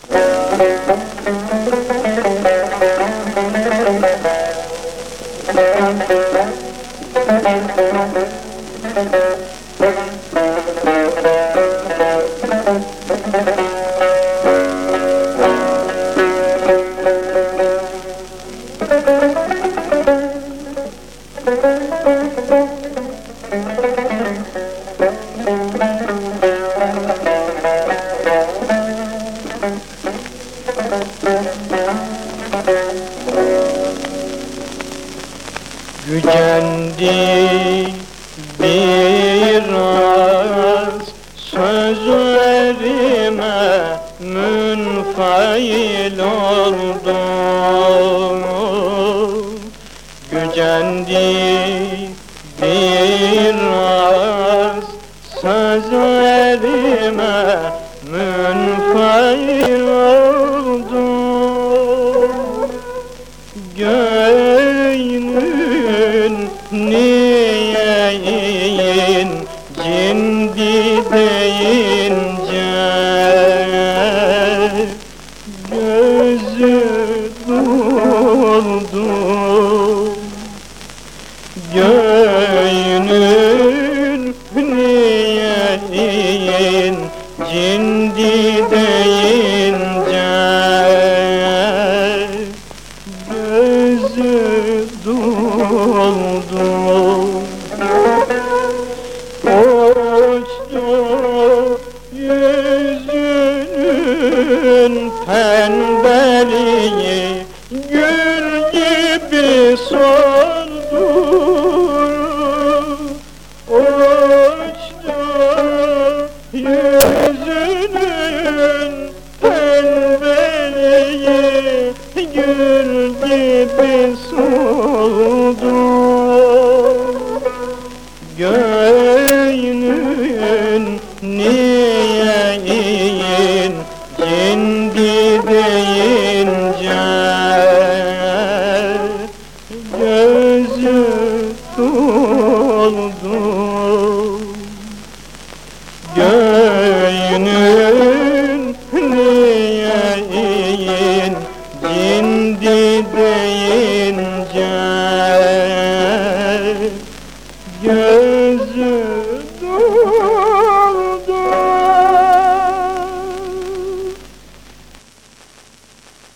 Gücendi biraz sözlerime, münfail oldum. Gücendi biraz sözlerime, münfail oldum. Gönlün niyeyin cindi deyince gözü doldu. Gönlün niyeyin cindi deyince gözü doldu. Uçtu yüzünün pembeliği, gül gibi soldu. Uçtu yüzünün pembeliği, gül gibi soldu. Gönlün niyeyin cindi deyince gözü doldu. Gönlün niyeyin cindi deyince